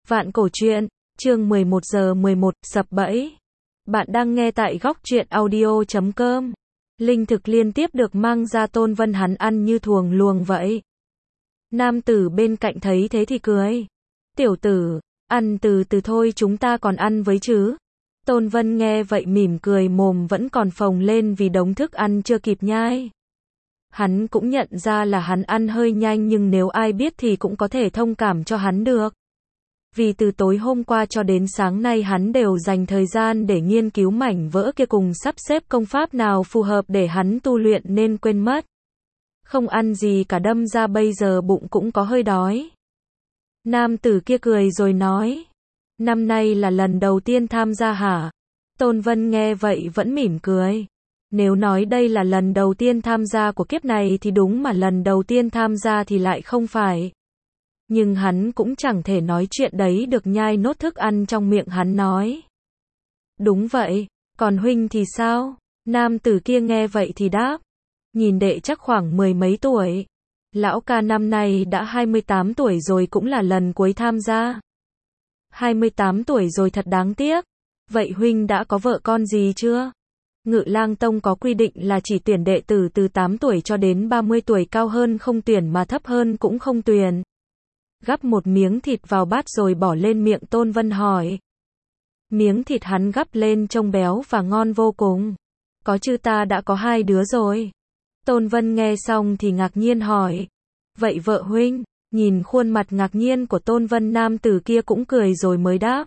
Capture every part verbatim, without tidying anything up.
Vạn cổ truyện, chương mười một giờ mười một, sập bẫy. Bạn đang nghe tại góc truyện audio chấm com. Linh thực liên tiếp được mang ra, Tôn Vân hắn ăn như thuồng luồng vậy. Nam tử bên cạnh thấy thế thì cười. Tiểu tử, ăn từ từ thôi, chúng ta còn ăn với chứ. Tôn Vân nghe vậy mỉm cười, mồm vẫn còn phồng lên vì đống thức ăn chưa kịp nhai. Hắn cũng nhận ra là hắn ăn hơi nhanh, nhưng nếu ai biết thì cũng có thể thông cảm cho hắn được. Vì từ tối hôm qua cho đến sáng nay hắn đều dành thời gian để nghiên cứu mảnh vỡ kia cùng sắp xếp công pháp nào phù hợp để hắn tu luyện nên quên mất. Không ăn gì cả, đâm ra bây giờ bụng cũng có hơi đói. Nam tử kia cười rồi nói. Năm nay là lần đầu tiên tham gia hả? Tôn Vân nghe vậy vẫn mỉm cười. Nếu nói đây là lần đầu tiên tham gia của kiếp này thì đúng, mà lần đầu tiên tham gia thì lại không phải. Nhưng hắn cũng chẳng thể nói chuyện đấy được, nhai nốt thức ăn trong miệng hắn nói. Đúng vậy, còn huynh thì sao? Nam tử kia nghe vậy thì đáp. Nhìn đệ chắc khoảng mười mấy tuổi. Lão ca năm nay đã hai mươi tám tuổi rồi, cũng là lần cuối tham gia. hai mươi tám tuổi rồi, thật đáng tiếc. Vậy huynh đã có vợ con gì chưa? Ngự Lang Tông có quy định là chỉ tuyển đệ tử từ tám tuổi cho đến ba mươi tuổi, cao hơn không tuyển mà thấp hơn cũng không tuyển. Gắp một miếng thịt vào bát rồi bỏ lên miệng, Tôn Vân hỏi. Miếng thịt hắn gắp lên trông béo và ngon vô cùng. Có chứ, ta đã có hai đứa rồi. Tôn Vân nghe xong thì ngạc nhiên hỏi. Vậy vợ huynh? Nhìn khuôn mặt ngạc nhiên của Tôn Vân, nam tử kia cũng cười rồi mới đáp.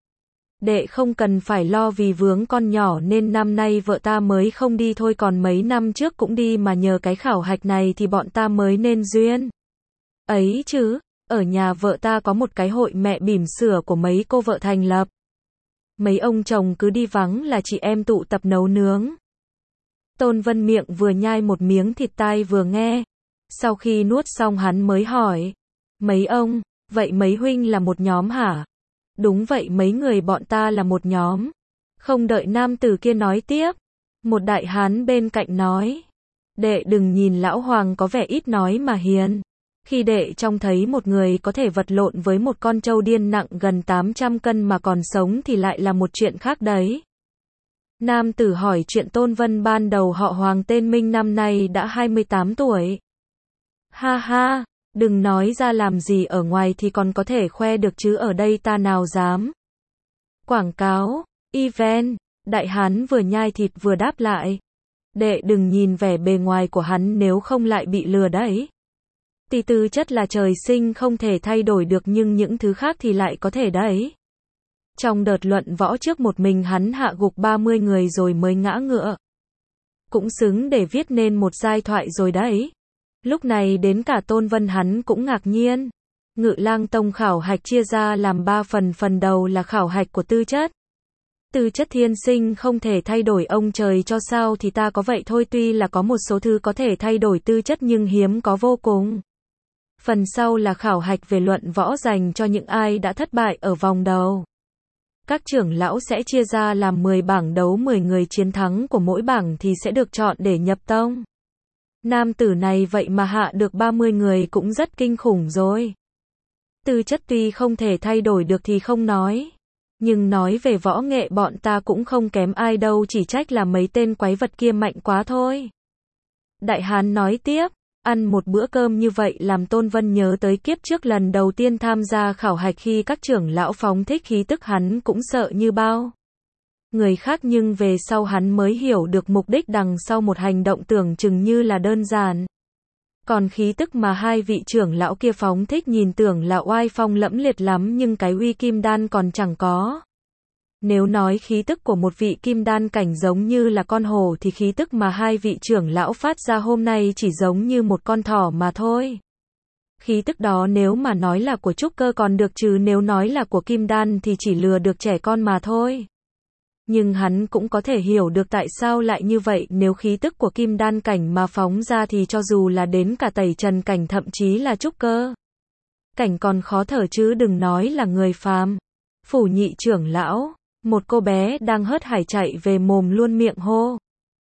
Đệ không cần phải lo, vì vướng con nhỏ nên năm nay vợ ta mới không đi thôi, còn mấy năm trước cũng đi, mà nhờ cái khảo hạch này thì bọn ta mới nên duyên. Ấy chứ, ở nhà vợ ta có một cái hội mẹ bỉm sữa của mấy cô vợ thành lập. Mấy ông chồng cứ đi vắng là chị em tụ tập nấu nướng. Tôn Vân miệng vừa nhai một miếng thịt, tai vừa nghe. Sau khi nuốt xong hắn mới hỏi. Mấy ông, vậy mấy huynh là một nhóm hả? Đúng vậy, mấy người bọn ta là một nhóm. Không đợi nam tử kia nói tiếp, một đại hán bên cạnh nói. Đệ đừng nhìn lão hoàng có vẻ ít nói mà hiền. Khi đệ trông thấy một người có thể vật lộn với một con trâu điên nặng gần tám trăm cân mà còn sống thì lại là một chuyện khác đấy. Nam tử hỏi chuyện Tôn Vân ban đầu họ Hoàng tên Minh, năm nay đã hai mươi tám tuổi. Ha ha, đừng nói ra làm gì, ở ngoài thì còn có thể khoe được chứ ở đây ta nào dám. Quảng cáo, event, đại hán vừa nhai thịt vừa đáp lại. Đệ đừng nhìn vẻ bề ngoài của hắn, nếu không lại bị lừa đấy. Thì tư chất là trời sinh không thể thay đổi được, nhưng những thứ khác thì lại có thể đấy. Trong đợt luận võ trước, một mình hắn hạ gục ba mươi người rồi mới ngã ngựa. Cũng xứng để viết nên một giai thoại rồi đấy. Lúc này đến cả Tôn Vân hắn cũng ngạc nhiên. Ngự Lang Tông khảo hạch chia ra làm ba phần, phần đầu là khảo hạch của tư chất. Tư chất thiên sinh không thể thay đổi, ông trời cho sao thì ta có vậy thôi, tuy là có một số thứ có thể thay đổi tư chất nhưng hiếm có vô cùng. Phần sau là khảo hạch về luận võ dành cho những ai đã thất bại ở vòng đầu. Các trưởng lão sẽ chia ra làm mười bảng đấu, mười người chiến thắng của mỗi bảng thì sẽ được chọn để nhập tông. Nam tử này vậy mà hạ được ba mươi người cũng rất kinh khủng rồi. Tư chất tuy không thể thay đổi được thì không nói. Nhưng nói về võ nghệ bọn ta cũng không kém ai đâu, chỉ trách là mấy tên quái vật kia mạnh quá thôi. Đại hán nói tiếp. Ăn một bữa cơm như vậy làm Tôn Vân nhớ tới kiếp trước lần đầu tiên tham gia khảo hạch, khi các trưởng lão phóng thích khí tức hắn cũng sợ như bao người khác, nhưng về sau hắn mới hiểu được mục đích đằng sau một hành động tưởng chừng như là đơn giản. Còn khí tức mà hai vị trưởng lão kia phóng thích nhìn tưởng là oai phong lẫm liệt lắm, nhưng cái uy kim đan còn chẳng có. Nếu nói khí tức của một vị kim đan cảnh giống như là con hổ thì khí tức mà hai vị trưởng lão phát ra hôm nay chỉ giống như một con thỏ mà thôi. Khí tức đó nếu mà nói là của trúc cơ còn được, chứ nếu nói là của kim đan thì chỉ lừa được trẻ con mà thôi. Nhưng hắn cũng có thể hiểu được tại sao lại như vậy, nếu khí tức của kim đan cảnh mà phóng ra thì cho dù là đến cả tẩy trần cảnh, thậm chí là trúc cơ cảnh còn khó thở chứ đừng nói là người phàm. Phủ nhị trưởng lão, một cô bé đang hớt hải chạy về mồm luôn miệng hô.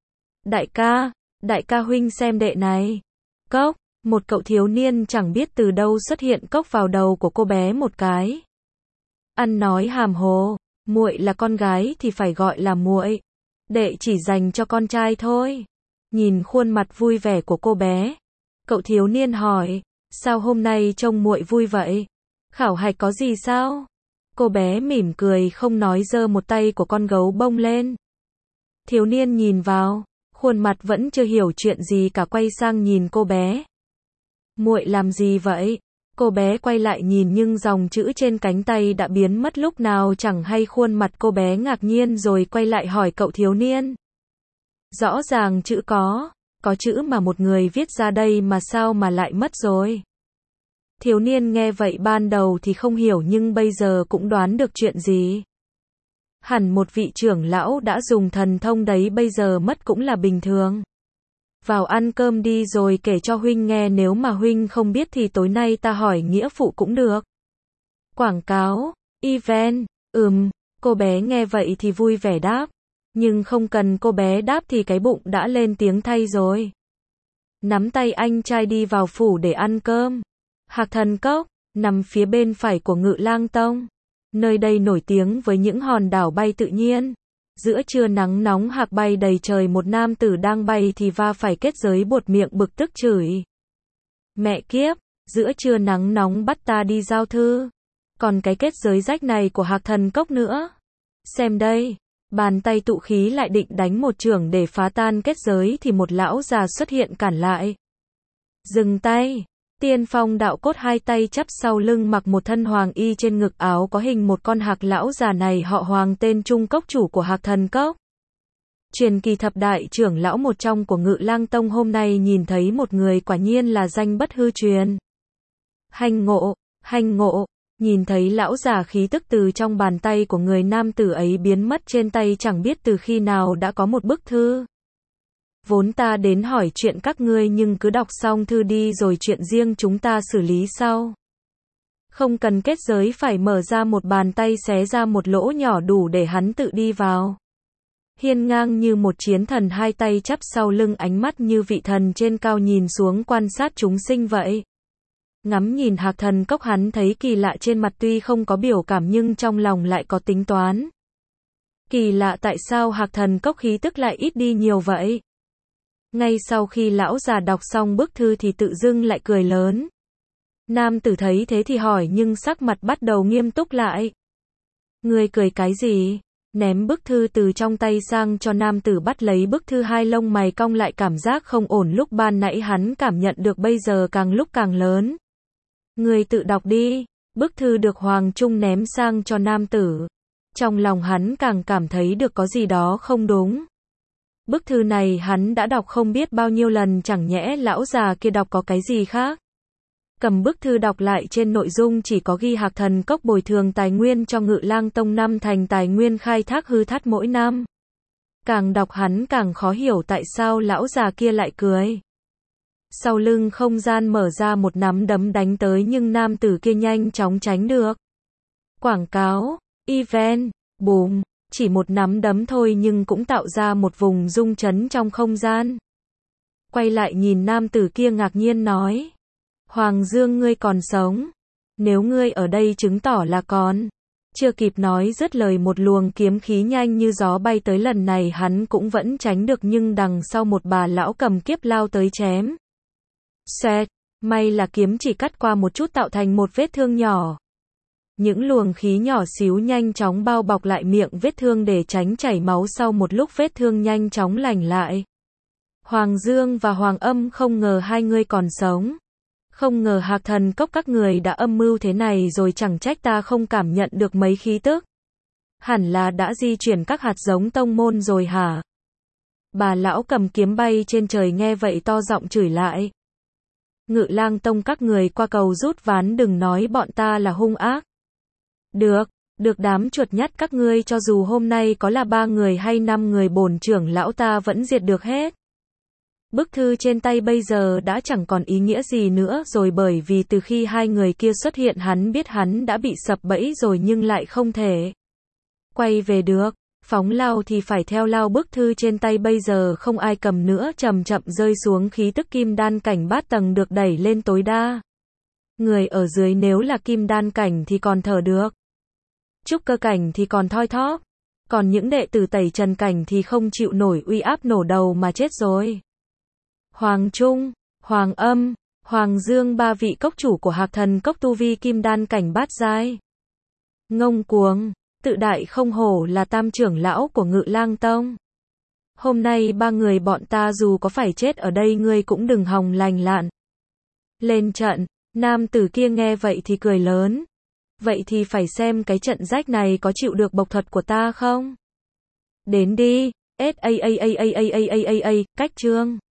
Đại ca, đại ca huynh xem đệ này. Cốc, một cậu thiếu niên chẳng biết từ đâu xuất hiện, cốc vào đầu của cô bé một cái. Ăn nói hàm hồ, muội là con gái thì phải gọi là muội. Đệ chỉ dành cho con trai thôi. Nhìn khuôn mặt vui vẻ của cô bé, cậu thiếu niên hỏi, sao hôm nay trông muội vui vậy? Khảo hạch có gì sao? Cô bé mỉm cười không nói, giơ một tay của con gấu bông lên. Thiếu niên nhìn vào, khuôn mặt vẫn chưa hiểu chuyện gì cả, quay sang nhìn cô bé. Muội làm gì vậy? Cô bé quay lại nhìn nhưng dòng chữ trên cánh tay đã biến mất lúc nào chẳng hay, khuôn mặt cô bé ngạc nhiên rồi quay lại hỏi cậu thiếu niên. Rõ ràng chữ có, có chữ mà một người viết ra đây mà sao mà lại mất rồi? Thiếu niên nghe vậy ban đầu thì không hiểu nhưng bây giờ cũng đoán được chuyện gì. Hẳn một vị trưởng lão đã dùng thần thông đấy, bây giờ mất cũng là bình thường. Vào ăn cơm đi rồi kể cho huynh nghe, nếu mà huynh không biết thì tối nay ta hỏi nghĩa phụ cũng được. Quảng cáo, event, ừm, cô bé nghe vậy thì vui vẻ đáp. Nhưng không cần cô bé đáp thì cái bụng đã lên tiếng thay rồi. Nắm tay anh trai đi vào phủ để ăn cơm. Hạc Thần Cốc, nằm phía bên phải của Ngự Lang Tông. Nơi đây nổi tiếng với những hòn đảo bay tự nhiên. Giữa trưa nắng nóng hạc bay đầy trời, một nam tử đang bay thì va phải kết giới, buột miệng bực tức chửi. Mẹ kiếp, giữa trưa nắng nóng bắt ta đi giao thư. Còn cái kết giới rách này của Hạc Thần Cốc nữa. Xem đây, bàn tay tụ khí lại định đánh một chưởng để phá tan kết giới thì một lão già xuất hiện cản lại. Dừng tay. Tiên Phong Đạo Cốt hai tay chắp sau lưng, mặc một thân hoàng y, trên ngực áo có hình một con hạc. Lão già này họ Hoàng, tên Trung, cốc chủ của Hạc Thần Cốc. Truyền kỳ thập đại trưởng lão một trong của Ngự Lang Tông, hôm nay nhìn thấy một người quả nhiên là danh bất hư truyền. Hành ngộ, hành ngộ, nhìn thấy lão già, khí tức từ trong bàn tay của người nam tử ấy biến mất, trên tay chẳng biết từ khi nào đã có một bức thư. Vốn ta đến hỏi chuyện các ngươi nhưng cứ đọc xong thư đi rồi chuyện riêng chúng ta xử lý sau. Không cần kết giới, phải mở ra một bàn tay xé ra một lỗ nhỏ đủ để hắn tự đi vào. Hiên ngang như một chiến thần, hai tay chắp sau lưng, ánh mắt như vị thần trên cao nhìn xuống quan sát chúng sinh vậy. Ngắm nhìn Hạc Thần Cốc, hắn thấy kỳ lạ, trên mặt tuy không có biểu cảm nhưng trong lòng lại có tính toán. Kỳ lạ, tại sao Hạc Thần Cốc khí tức lại ít đi nhiều vậy? Ngay sau khi lão già đọc xong bức thư thì tự dưng lại cười lớn. Nam tử thấy thế thì hỏi nhưng sắc mặt bắt đầu nghiêm túc lại. Ngươi cười cái gì? Ném bức thư từ trong tay sang cho nam tử, bắt lấy bức thư, hai lông mày cong lại, cảm giác không ổn lúc ban nãy hắn cảm nhận được bây giờ càng lúc càng lớn. Ngươi tự đọc đi. Bức thư được Hoàng Trung ném sang cho nam tử. Trong lòng hắn càng cảm thấy được có gì đó không đúng. Bức thư này hắn đã đọc không biết bao nhiêu lần, chẳng nhẽ lão già kia đọc có cái gì khác. Cầm bức thư đọc lại, trên nội dung chỉ có ghi Hạc Thần Cốc bồi thường tài nguyên cho Ngự Lang Tông năm thành tài nguyên khai thác hư thắt mỗi năm. Càng đọc hắn càng khó hiểu tại sao lão già kia lại cười. Sau lưng không gian mở ra, một nắm đấm đánh tới nhưng nam tử kia nhanh chóng tránh được. Quảng cáo, event, bùm. Chỉ một nắm đấm thôi nhưng cũng tạo ra một vùng rung chấn trong không gian. Quay lại nhìn nam tử kia ngạc nhiên nói. Hoàng Dương, ngươi còn sống. Nếu ngươi ở đây chứng tỏ là còn. Chưa kịp nói dứt lời, một luồng kiếm khí nhanh như gió bay tới, lần này hắn cũng vẫn tránh được nhưng đằng sau một bà lão cầm kiếp lao tới chém. Xoẹt, may là kiếm chỉ cắt qua một chút tạo thành một vết thương nhỏ. Những luồng khí nhỏ xíu nhanh chóng bao bọc lại miệng vết thương để tránh chảy máu, sau một lúc vết thương nhanh chóng lành lại. Hoàng Dương và Hoàng Âm, không ngờ hai người còn sống. Không ngờ Hạc Thần Cốc các người đã âm mưu thế này rồi, chẳng trách ta không cảm nhận được mấy khí tức. Hẳn là đã di chuyển các hạt giống tông môn rồi hả? Bà lão cầm kiếm bay trên trời nghe vậy to giọng chửi lại. Ngự Lang Tông các người qua cầu rút ván, đừng nói bọn ta là hung ác. Được, được đám chuột nhắt các ngươi, cho dù hôm nay có là ba người hay năm người, bổn trưởng lão ta vẫn diệt được hết. Bức thư trên tay bây giờ đã chẳng còn ý nghĩa gì nữa rồi, bởi vì từ khi hai người kia xuất hiện hắn biết hắn đã bị sập bẫy rồi nhưng lại không thể quay về được. Phóng lao thì phải theo lao, bức thư trên tay bây giờ không ai cầm nữa, chậm chậm rơi xuống, khí tức kim đan cảnh bát tầng được đẩy lên tối đa. Người ở dưới nếu là kim đan cảnh thì còn thở được. Trúc Cơ cảnh thì còn thoi thóp. Còn những đệ tử Tẩy Trần cảnh thì không chịu nổi uy áp nổ đầu mà chết rồi. Hoàng Trung, Hoàng Âm, Hoàng Dương ba vị cốc chủ của Hạc Thần Cốc tu vi kim đan cảnh bát giai. Ngông cuồng, tự đại không hổ là tam trưởng lão của Ngự Lang Tông. Hôm nay ba người bọn ta dù có phải chết ở đây ngươi cũng đừng hòng lành lặn. Lên trận, nam tử kia nghe vậy thì cười lớn. Vậy thì phải xem cái trận rách này có chịu được bộc thuật của ta không? Đến đi, ét a a a a a a a a, cách chương.